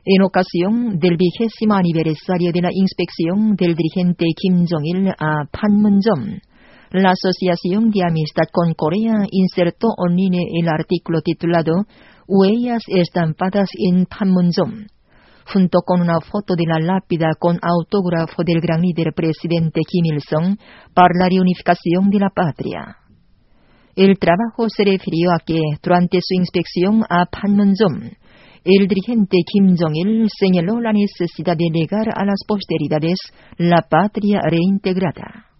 En ocasión del 20º aniversario de la inspección del dirigente Kim Jong-il a Panmunjom, la Asociación de Amistad con Corea insertó online el artículo titulado Huellas estampadas en Panmunjom, junto con una foto de la lápida con autógrafo del gran líder presidente Kim Il-sung para la reunificación de la patria. El trabajo se refirió a que, durante su inspección a Panmunjom, el dirigente Kim Jong-il señaló la necesidad de legar a las posteridades la patria reintegrada.